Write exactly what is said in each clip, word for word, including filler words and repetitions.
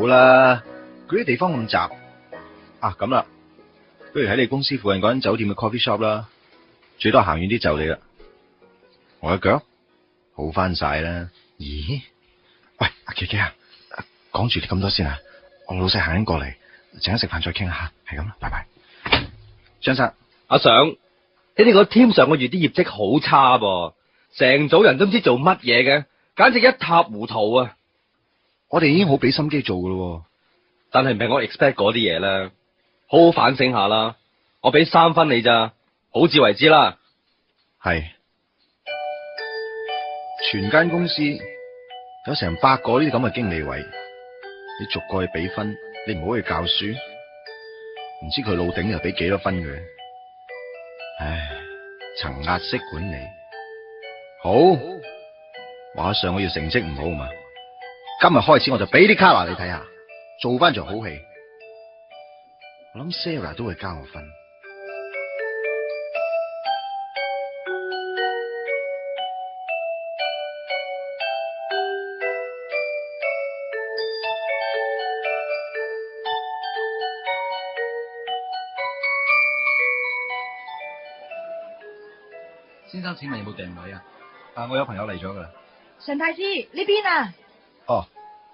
好啦，嗰啲地方咁雜。啊，咁啦，不如喺你公司附近嗰間酒店嘅 coffee shop 啦，最多行遠啲就你啦。我嘅腳好翻晒啦。咦？喂，阿琪琪啊，講住你咁多先啊，我老細行緊過嚟，陣間食飯再傾下，係咁啦，拜拜。張生， 阿常，你哋個 team 上個月啲業績好差噃，成組人都唔知做乜嘢嘅，簡直一塌糊塗啊！ 我哋已經好俾心機做噶咯， 但係唔係我 expect 嗰啲嘢啦，好好反省下啦。我俾三分你咋，好自為之啦。 係，全間公司有成百個呢啲咁嘅經理位，你逐個去俾分，你唔好去教書，唔知佢老頂又俾幾多分佢？唉，層壓式管理，好，話上個月成績唔好嘛，今日開始我就俾啲卡拿你睇下，做翻場好戲。我諗 Sarah 都會加我分。先生，請問有冇訂位啊？啊，我有朋友嚟咗噶啦。 常大師呢邊啊？ 哦，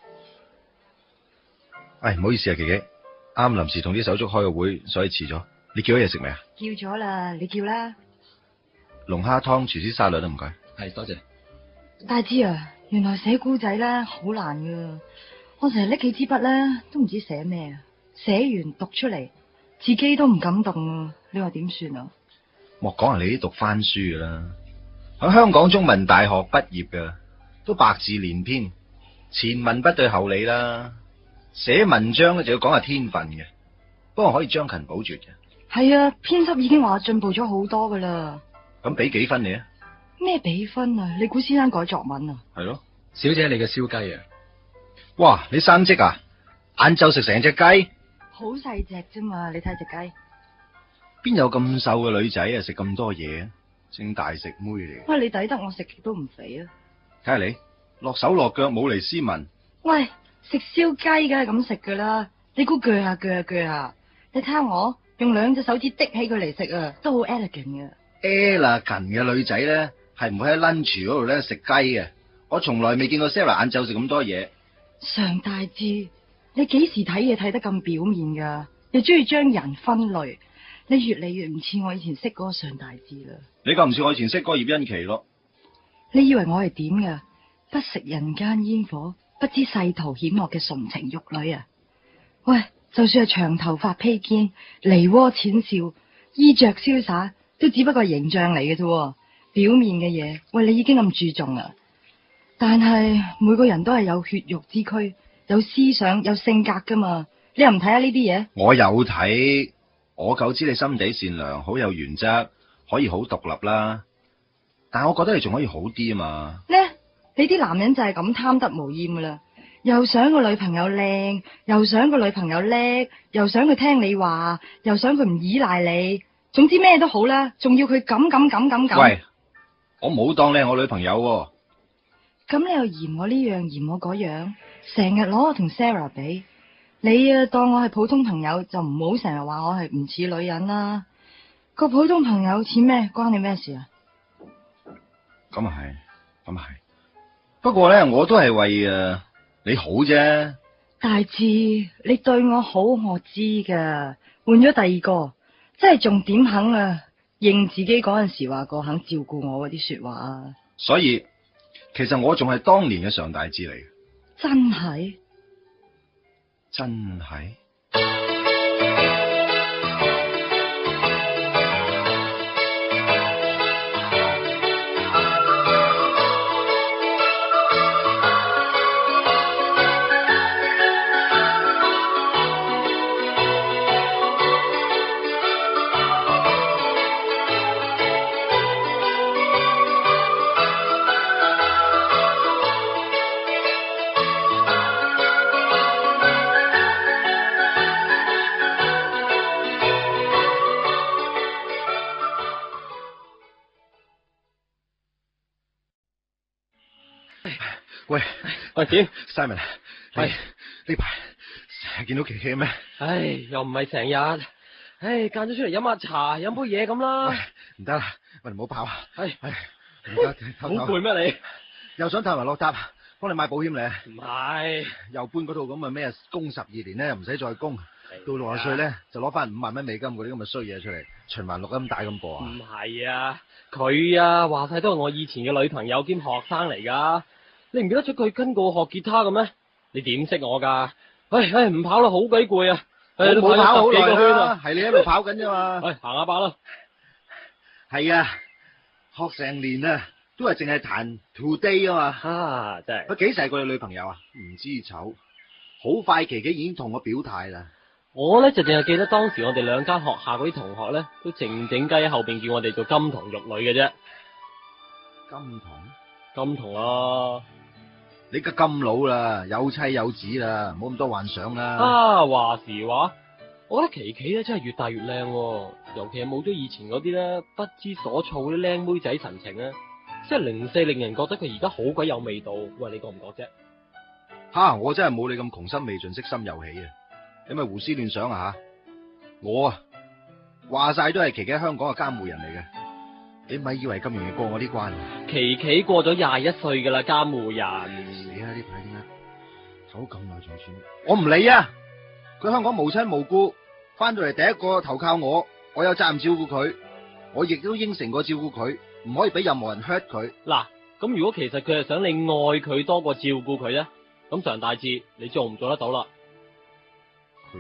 唉，唔好意思啊，琪琪，啱臨時同啲手足開個會，所以遲咗。你叫咗嘢食未啊？ 叫咗啦，你叫啦。 龍蝦湯、廚師沙律都唔該。 係，多謝。 大師啊，原來寫故仔咧好難噶，我成日拎起支筆咧都唔知寫咩啊，寫完讀出嚟自己都唔敢動啊，你話點算啊？ 莫講係你啲讀翻書噶啦，喺香港中文大學畢業噶，都百字連篇，前文不對後理啦。寫文章咧就要講下天分嘅，不過可以將勤補拙嘅。 係啊，編輯已經話我進步咗好多噶啦。 咁俾幾分你啊？ 咩比分啊？你估先生改作文啊？ 係咯， 小姐你嘅燒雞啊？ 哇，你生積啊？晏晝食成隻雞？ 好細隻啫嘛，你睇隻雞。 邊有咁瘦嘅女仔啊？食咁多嘢，正大食妹嚟。 喂，你抵得我食極都唔肥啊！ 睇下你落手落腳冇嚟斯文。 喂，食燒雞梗係咁食噶啦，你估鋸下鋸下鋸下？你睇下我用兩隻手指滴起佢嚟食啊，都好 elegant 嘅。 elegant 嘅女仔咧，係唔會喺 lunch 嗰度咧食雞嘅。我從來未見過 Sarah 晏晝食咁多嘢。 常大志，你幾時睇嘢睇得咁表面噶？又中意將人分類，你越嚟越唔似我以前識嗰個常大志啦。 你咁唔似我以前識嗰個葉欣琪咯。 你以為我係點噶？不食人間煙火，不知世途險惡嘅純情玉女啊！喂，就算係長頭髮披肩、梨渦淺笑、衣着瀟灑，都只不過係形象嚟嘅啫。表面嘅嘢，喂，你已經咁注重啦。但係每個人都係有血肉之軀，有思想、有性格噶嘛。你又唔睇下呢啲嘢？ 我有睇，我夠知你心地善良，好有原則，可以好獨立啦。但係我覺得你仲可以好啲啊嘛。 呢，你啲男人就係咁貪得無厭噶啦，又想個女朋友靚，又想個女朋友叻，又想佢聽你話，又想佢唔依賴你，總之咩都好啦，仲要佢咁咁咁咁咁。 喂，我冇當你係我女朋友喎。 咁你又嫌我呢樣嫌我嗰樣，成日攞我同 Sarah 比，你啊當我係普通朋友就唔好成日話我係唔似女人啦。個普通朋友似咩？關你咩事啊？ 咁啊係，咁啊係。不過咧，我都係為誒你好啫。 大志，你對我好我知噶，換咗第二個，真係仲點肯啊？認自己嗰陣時話過肯照顧我嗰啲說話啊？ 所以其實我仲係當年嘅常大志嚟。 真係？ 真係？喂喂點 Simon 係呢排見到琪琪咩？ 唉，又唔係成日，唉，間咗出嚟飲下茶，飲杯嘢咁啦。 唔得啦，喂，唔好跑啊！ 唉唉，唔得， 好唞唞攰咩你？ 又想探埋落搭，幫你買保險咧。 唔係， 又搬嗰套咁嘅咩供十二年咧，又唔使再供，到六十歲啊咧就攞翻五萬蚊美金嗰啲咁嘅衰嘢出嚟，循環錄音帶咁播啊！ 唔係啊，佢啊話晒都係我以前嘅女朋友兼學生嚟噶，你唔記得咗佢跟過我學吉他嘅咩？你點識我噶？唉唉，唔跑啦，好鬼攰啊！ 我唉冇跑好幾個圈耐啦啊，， 係你喺度跑緊啫嘛。 唉，行下吧啦。 係啊，學成年啊，都係淨係彈 Today 啊嘛。 啊，真係。 佢幾時係佢女朋友啊？唔知醜，好快琪琪已經同我表態啦。 我咧就淨係記得當時我哋兩間學校嗰啲同學咧，都靜靜雞喺後邊叫我哋做金童玉女嘅啫。 金童， 金童啊！ 你而家咁老啦，有妻有子啦，冇咁多幻想啦。 啊，話時話，我覺得琪琪咧真係越大越靚喎，尤其係冇咗以前嗰啲咧不知所措嗰啲靚妹仔神情啊，即係零舍令人覺得佢而家好鬼有味道。喂，你覺唔覺啫？ 吓，我真係冇你咁窮心未盡，色心又起啊！你咪胡思亂想啊吓！我啊，話晒都係琪琪喺香港嘅監護人嚟嘅，你咪以為咁容易過我呢關啊？ 琪琪過咗廿一歲噶啦，監護人。 死啦！呢排點解唞咁耐仲算？我唔理啊！佢香港無親無故，翻到嚟第一個投靠我，我有責任照顧佢，我亦都應承過照顧佢，唔可以俾任何人 hurt 佢。 嗱，咁如果其實佢係想你愛佢多過照顧佢咧，咁常大志你做唔做得到啦？ 佢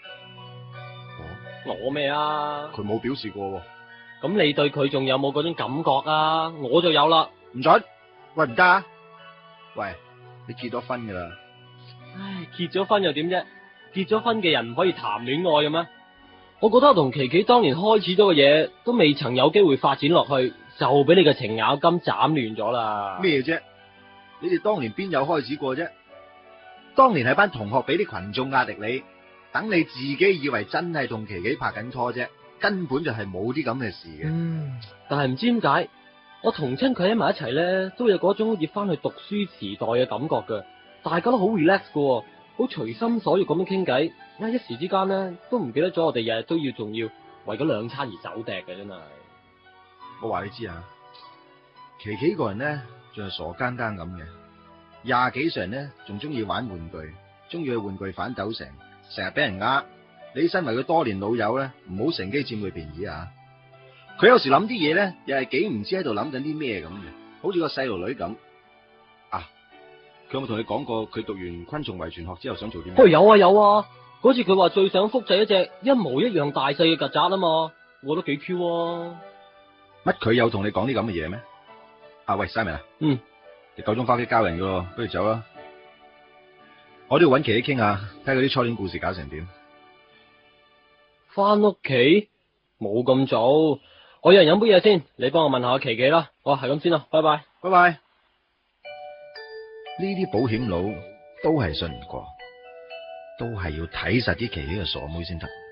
我咩啊？ 佢冇表示過喎。 咁你對佢仲有冇嗰種感覺啊？我就有啦。 唔准！喂，唔得啊！喂，你結咗婚噶啦？ 唉，結咗婚又點啫？結咗婚嘅人唔可以談戀愛嘅咩？我覺得我同琪琪當年開始咗嘅嘢，都未曾有機會發展落去，就俾你嘅程咬金斬亂咗啦。 咩啫？你哋當年邊有開始過啫？當年係班同學俾啲群眾壓力你，等你自己以為真係同琪琪拍緊拖啫，根本就係冇啲咁嘅事嘅。 嗯，但係唔知點解，我同親佢喺埋一齊咧，都有嗰種好似翻去讀書時代嘅感覺噶，大家都好 relax 噶，好隨心所欲咁樣傾偈，啊一時之間咧都唔記得咗我哋日日都要仲要為咗兩餐而走趯嘅，真係。 我話你知啊，琪琪個人咧仲係傻更更咁嘅，廿幾歲人咧仲中意玩玩具，中意去玩具反斗城，成日俾人呃。你身為佢多年老友咧，唔好乘機佔佢便宜啊！佢有時諗啲嘢咧，又係幾唔知喺度諗緊啲咩咁嘅，好似個細路女咁。啊，佢有冇同你講過佢讀完昆蟲遺傳學之後想做啲咩？ 喂，有啊有啊，嗰次佢話最想複製一隻一模一樣大細嘅曱甴啊嘛，我覺得幾 Q 啊。 乜佢有同你講啲咁嘅嘢咩？啊喂，Simon啊， 嗯， 你夠鐘翻屋企交人噶咯，不如走啦。我都要搵琪琪傾下，睇下佢啲初戀故事搞成點。 翻屋企冇咁早，我有人飲杯嘢先，你幫我問下琪琪啦。哦，係咁先啦，拜拜， 拜拜。呢啲保險佬都係信唔過，都係要睇實啲琪琪嘅傻妹先得。